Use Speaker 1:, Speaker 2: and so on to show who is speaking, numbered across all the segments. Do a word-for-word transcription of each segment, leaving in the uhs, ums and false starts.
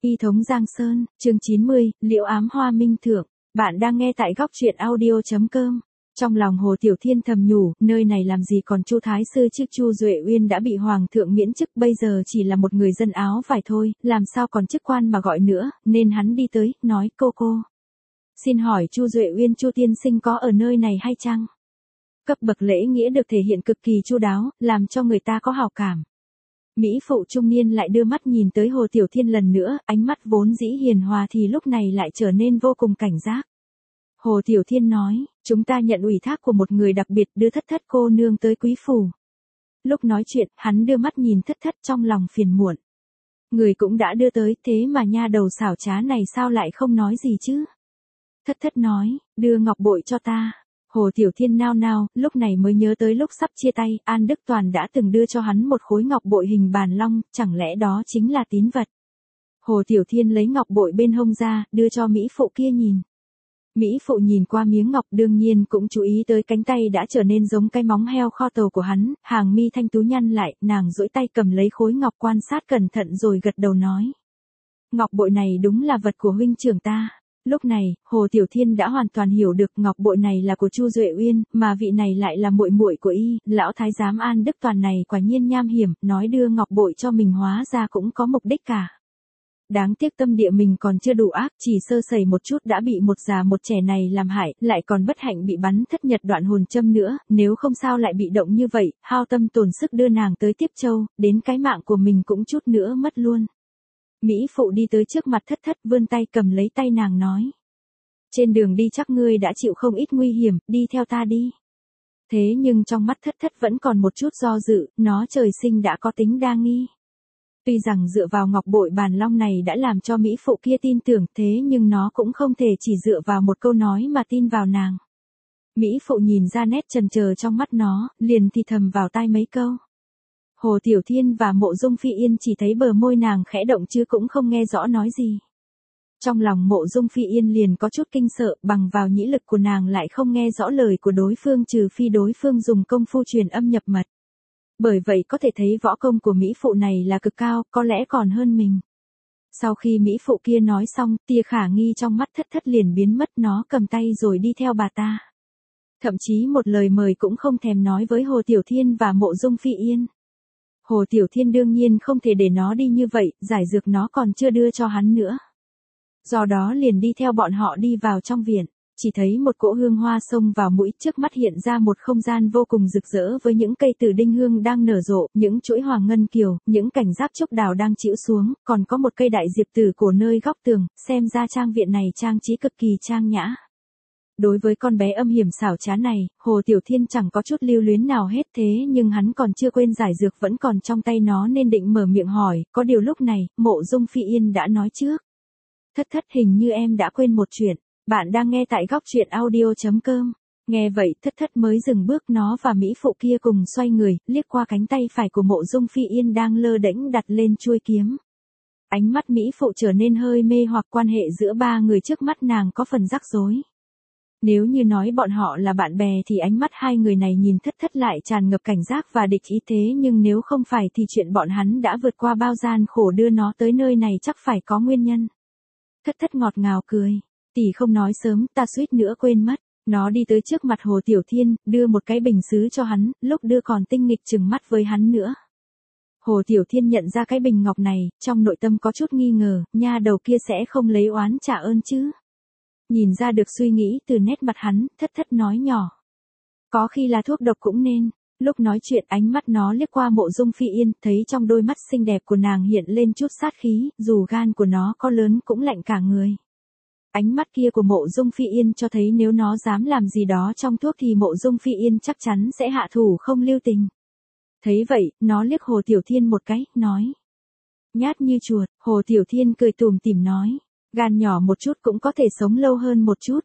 Speaker 1: Y thống Giang Sơn, chương chín mươi, Liễu ám hoa minh thượng. Bạn đang nghe tại góc truyện audio chấm com. Trong lòng Hồ Tiểu Thiên thầm nhủ, nơi này làm gì còn Chu Thái Sư chứ, Chu Duệ Uyên đã bị Hoàng thượng miễn chức, bây giờ chỉ là một người dân áo vải thôi, làm sao còn chức quan mà gọi nữa, nên hắn đi tới, nói cô cô. Xin hỏi Chu Duệ Uyên Chu tiên sinh có ở nơi này hay chăng? Cấp bậc lễ nghĩa được thể hiện cực kỳ chu đáo, làm cho người ta có hảo cảm. Mỹ phụ trung niên lại đưa mắt nhìn tới Hồ Tiểu Thiên lần nữa, ánh mắt vốn dĩ hiền hòa thì lúc này lại trở nên vô cùng cảnh giác. Hồ Tiểu Thiên nói, chúng ta nhận ủy thác của một người đặc biệt đưa thất thất cô nương tới quý phủ. Lúc nói chuyện, hắn đưa mắt nhìn thất thất trong lòng phiền muộn. Người cũng đã đưa tới, thế mà nha đầu xảo trá này sao lại không nói gì chứ? Thất thất nói, đưa ngọc bội cho ta. Hồ Tiểu Thiên nao nao, lúc này mới nhớ tới lúc sắp chia tay, An Đức Toàn đã từng đưa cho hắn một khối ngọc bội hình bàn long, chẳng lẽ đó chính là tín vật. Hồ Tiểu Thiên lấy ngọc bội bên hông ra, đưa cho Mỹ phụ kia nhìn. Mỹ phụ nhìn qua miếng ngọc đương nhiên cũng chú ý tới cánh tay đã trở nên giống cái móng heo kho tàu của hắn, hàng mi thanh tú nhăn lại, nàng duỗi tay cầm lấy khối ngọc quan sát cẩn thận rồi gật đầu nói. Ngọc bội này đúng là vật của huynh trưởng ta. Lúc này, Hồ Tiểu Thiên đã hoàn toàn hiểu được ngọc bội này là của Chu Duệ Uyên, mà vị này lại là muội muội của y, lão thái giám An Đức Toàn này quả nhiên nham hiểm, nói đưa ngọc bội cho mình hóa ra cũng có mục đích cả. Đáng tiếc tâm địa mình còn chưa đủ ác, chỉ sơ sẩy một chút đã bị một già một trẻ này làm hại, lại còn bất hạnh bị bắn thất nhật đoạn hồn châm nữa, nếu không sao lại bị động như vậy, hao tâm tổn sức đưa nàng tới Tiếp Châu, đến cái mạng của mình cũng chút nữa mất luôn. Mỹ phụ đi tới trước mặt thất thất vươn tay cầm lấy tay nàng nói. Trên đường đi chắc ngươi đã chịu không ít nguy hiểm, đi theo ta đi. Thế nhưng trong mắt thất thất vẫn còn một chút do dự, nó trời sinh đã có tính đa nghi. Tuy rằng dựa vào ngọc bội bàn long này đã làm cho Mỹ phụ kia tin tưởng, thế nhưng nó cũng không thể chỉ dựa vào một câu nói mà tin vào nàng. Mỹ phụ nhìn ra nét chần chờ trong mắt nó, liền thì thầm vào tai mấy câu. Hồ Tiểu Thiên và Mộ Dung Phi Yên chỉ thấy bờ môi nàng khẽ động chứ cũng không nghe rõ nói gì. Trong lòng Mộ Dung Phi Yên liền có chút kinh sợ, bằng vào nhĩ lực của nàng lại không nghe rõ lời của đối phương trừ phi đối phương dùng công phu truyền âm nhập mật. Bởi vậy có thể thấy võ công của Mỹ phụ này là cực cao, có lẽ còn hơn mình. Sau khi Mỹ phụ kia nói xong, tia khả nghi trong mắt thất thất liền biến mất, nó cầm tay rồi đi theo bà ta. Thậm chí một lời mời cũng không thèm nói với Hồ Tiểu Thiên và Mộ Dung Phi Yên. Hồ Tiểu Thiên đương nhiên không thể để nó đi như vậy, giải dược nó còn chưa đưa cho hắn nữa. Do đó liền đi theo bọn họ đi vào trong viện, chỉ thấy một cỗ hương hoa xông vào mũi, trước mắt hiện ra một không gian vô cùng rực rỡ với những cây tử đinh hương đang nở rộ, những chuỗi hoàng ngân kiều, những cảnh giáp trúc đào đang chĩu xuống, còn có một cây đại diệp tử cổ nơi góc tường, xem ra trang viện này trang trí cực kỳ trang nhã. Đối với con bé âm hiểm xảo trá này, Hồ Tiểu Thiên chẳng có chút lưu luyến nào hết, thế nhưng hắn còn chưa quên giải dược vẫn còn trong tay nó nên định mở miệng hỏi, có điều lúc này, Mộ Dung Phi Yên đã nói trước. Thất thất hình như em đã quên một chuyện, bạn đang nghe tại góc truyện audio chấm com. Nghe vậy thất thất mới dừng bước, nó và Mỹ phụ kia cùng xoay người, liếc qua cánh tay phải của Mộ Dung Phi Yên đang lơ đễnh đặt lên chuôi kiếm. Ánh mắt Mỹ phụ trở nên hơi mê hoặc, quan hệ giữa ba người trước mắt nàng có phần rắc rối. Nếu như nói bọn họ là bạn bè thì ánh mắt hai người này nhìn thất thất lại tràn ngập cảnh giác và địch ý, thế nhưng nếu không phải thì chuyện bọn hắn đã vượt qua bao gian khổ đưa nó tới nơi này chắc phải có nguyên nhân. Thất thất ngọt ngào cười, tỷ không nói sớm ta suýt nữa quên mất. Nó đi tới trước mặt Hồ Tiểu Thiên, đưa một cái bình sứ cho hắn, lúc đưa còn tinh nghịch trừng mắt với hắn nữa. Hồ Tiểu Thiên nhận ra cái bình ngọc này, trong nội tâm có chút nghi ngờ, nha đầu kia sẽ không lấy oán trả ơn chứ. Nhìn ra được suy nghĩ từ nét mặt hắn, thất thất nói nhỏ. Có khi là thuốc độc cũng nên. Lúc nói chuyện ánh mắt nó liếc qua Mộ Dung Phi Yên, thấy trong đôi mắt xinh đẹp của nàng hiện lên chút sát khí, dù gan của nó có lớn cũng lạnh cả người. Ánh mắt kia của Mộ Dung Phi Yên cho thấy nếu nó dám làm gì đó trong thuốc thì Mộ Dung Phi Yên chắc chắn sẽ hạ thủ không lưu tình. Thấy vậy, nó liếc Hồ Tiểu Thiên một cái, nói. Nhát như chuột, Hồ Tiểu Thiên cười tủm tỉm nói. Gan nhỏ một chút cũng có thể sống lâu hơn một chút.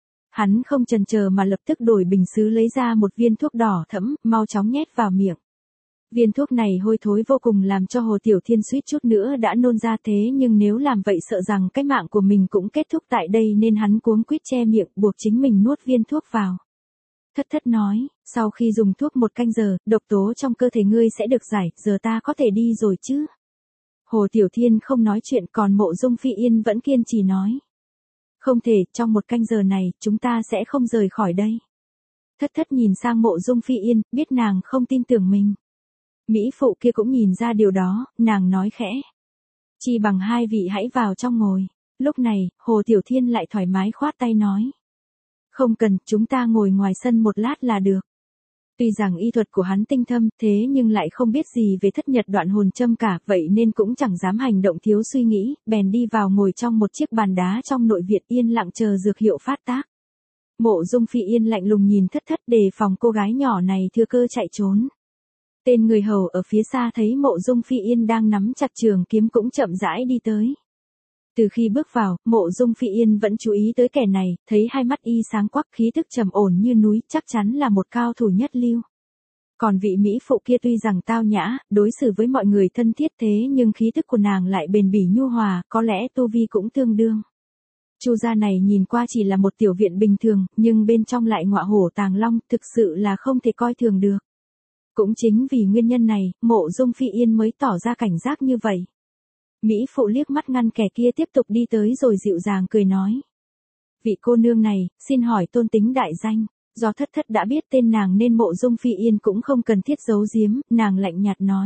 Speaker 1: Hắn không chần chờ mà lập tức đổi bình sứ lấy ra một viên thuốc đỏ thẫm, mau chóng nhét vào miệng. Viên thuốc này hôi thối vô cùng làm cho Hồ Tiểu Thiên suýt chút nữa đã nôn ra, thế nhưng nếu làm vậy sợ rằng cái mạng của mình cũng kết thúc tại đây nên hắn cuống quýt che miệng buộc chính mình nuốt viên thuốc vào. Thất thất nói, sau khi dùng thuốc một canh giờ, độc tố trong cơ thể ngươi sẽ được giải, giờ ta có thể đi rồi chứ? Hồ Tiểu Thiên không nói chuyện, còn Mộ Dung Phi Yên vẫn kiên trì nói. Không thể, trong một canh giờ này, chúng ta sẽ không rời khỏi đây. Thất thất nhìn sang Mộ Dung Phi Yên, biết nàng không tin tưởng mình. Mỹ phụ kia cũng nhìn ra điều đó, nàng nói khẽ. Chi bằng hai vị hãy vào trong ngồi. Lúc này, Hồ Tiểu Thiên lại thoải mái khoát tay nói. Không cần, chúng ta ngồi ngoài sân một lát là được. Tuy rằng y thuật của hắn tinh thâm, thế nhưng lại không biết gì về thất nhật đoạn hồn châm cả, vậy nên cũng chẳng dám hành động thiếu suy nghĩ, bèn đi vào ngồi trong một chiếc bàn đá trong nội viện yên lặng chờ dược hiệu phát tác. Mộ Dung Phi Yên lạnh lùng nhìn thất thất đề phòng cô gái nhỏ này thừa cơ chạy trốn. Tên người hầu ở phía xa thấy Mộ Dung Phi Yên đang nắm chặt trường kiếm cũng chậm rãi đi tới. Từ khi bước vào, Mộ Dung Phi Yên vẫn chú ý tới kẻ này, thấy hai mắt y sáng quắc, khí tức trầm ổn như núi, chắc chắn là một cao thủ nhất lưu. Còn vị mỹ phụ kia tuy rằng tao nhã, đối xử với mọi người thân thiết thế nhưng khí tức của nàng lại bền bỉ nhu hòa, có lẽ tu vi cũng tương đương. Chu gia này nhìn qua chỉ là một tiểu viện bình thường, nhưng bên trong lại ngọa hổ tàng long, thực sự là không thể coi thường được. Cũng chính vì nguyên nhân này, Mộ Dung Phi Yên mới tỏ ra cảnh giác như vậy. Mỹ phụ liếc mắt ngăn kẻ kia tiếp tục đi tới rồi dịu dàng cười nói. Vị cô nương này, xin hỏi tôn tính đại danh, do thất thất đã biết tên nàng nên Mộ Dung Phi Yên cũng không cần thiết giấu giếm, nàng lạnh nhạt nói.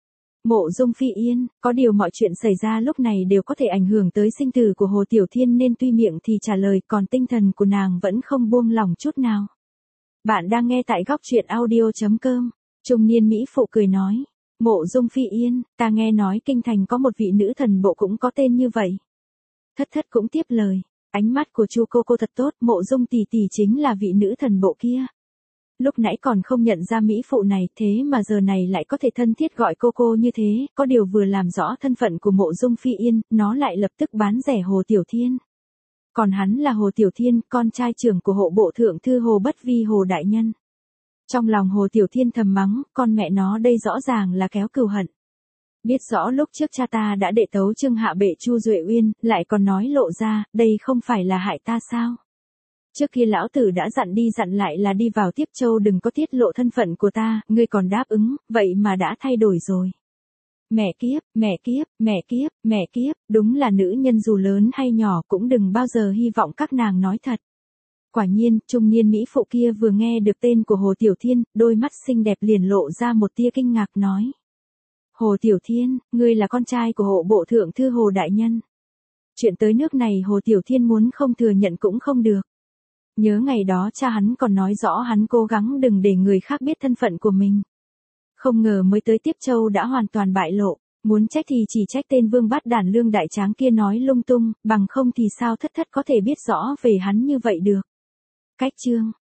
Speaker 1: Mộ Dung Phi Yên, có điều mọi chuyện xảy ra lúc này đều có thể ảnh hưởng tới sinh tử của Hồ Tiểu Thiên nên tuy miệng thì trả lời còn tinh thần của nàng vẫn không buông lỏng chút nào. Bạn đang nghe tại góc truyện audio chấm com, trung niên Mỹ phụ cười nói. Mộ Dung Phi Yên, ta nghe nói kinh thành có một vị nữ thần bộ cũng có tên như vậy. Thất thất cũng tiếp lời, ánh mắt của Chu cô cô thật tốt, Mộ Dung tỷ tỷ chính là vị nữ thần bộ kia. Lúc nãy còn không nhận ra mỹ phụ này, thế mà giờ này lại có thể thân thiết gọi cô cô như thế, có điều vừa làm rõ thân phận của Mộ Dung Phi Yên, nó lại lập tức bán rẻ Hồ Tiểu Thiên. Còn hắn là Hồ Tiểu Thiên, con trai trưởng của hộ bộ thượng thư Hồ Bất Vi Hồ Đại Nhân. Trong lòng Hồ Tiểu Thiên thầm mắng, con mẹ nó đây rõ ràng là kéo cừu hận. Biết rõ lúc trước cha ta đã đệ tấu trưng hạ bệ Chu Duệ Uyên, lại còn nói lộ ra, đây không phải là hại ta sao? Trước kia lão tử đã dặn đi dặn lại là đi vào Tiếp Châu đừng có tiết lộ thân phận của ta, ngươi còn đáp ứng, vậy mà đã thay đổi rồi. Mẹ kiếp, mẹ kiếp, mẹ kiếp, mẹ kiếp, đúng là nữ nhân dù lớn hay nhỏ cũng đừng bao giờ hy vọng các nàng nói thật. Quả nhiên, trung niên mỹ phụ kia vừa nghe được tên của Hồ Tiểu Thiên, đôi mắt xinh đẹp liền lộ ra một tia kinh ngạc nói. Hồ Tiểu Thiên, ngươi là con trai của hộ bộ thượng thư Hồ Đại Nhân. Chuyện tới nước này Hồ Tiểu Thiên muốn không thừa nhận cũng không được. Nhớ ngày đó cha hắn còn nói rõ hắn cố gắng đừng để người khác biết thân phận của mình. Không ngờ mới tới Tiếp Châu đã hoàn toàn bại lộ, muốn trách thì chỉ trách tên vương bát đản Lương Đại Tráng kia nói lung tung, bằng không thì sao thất thất có thể biết rõ về hắn như vậy được. Cách chương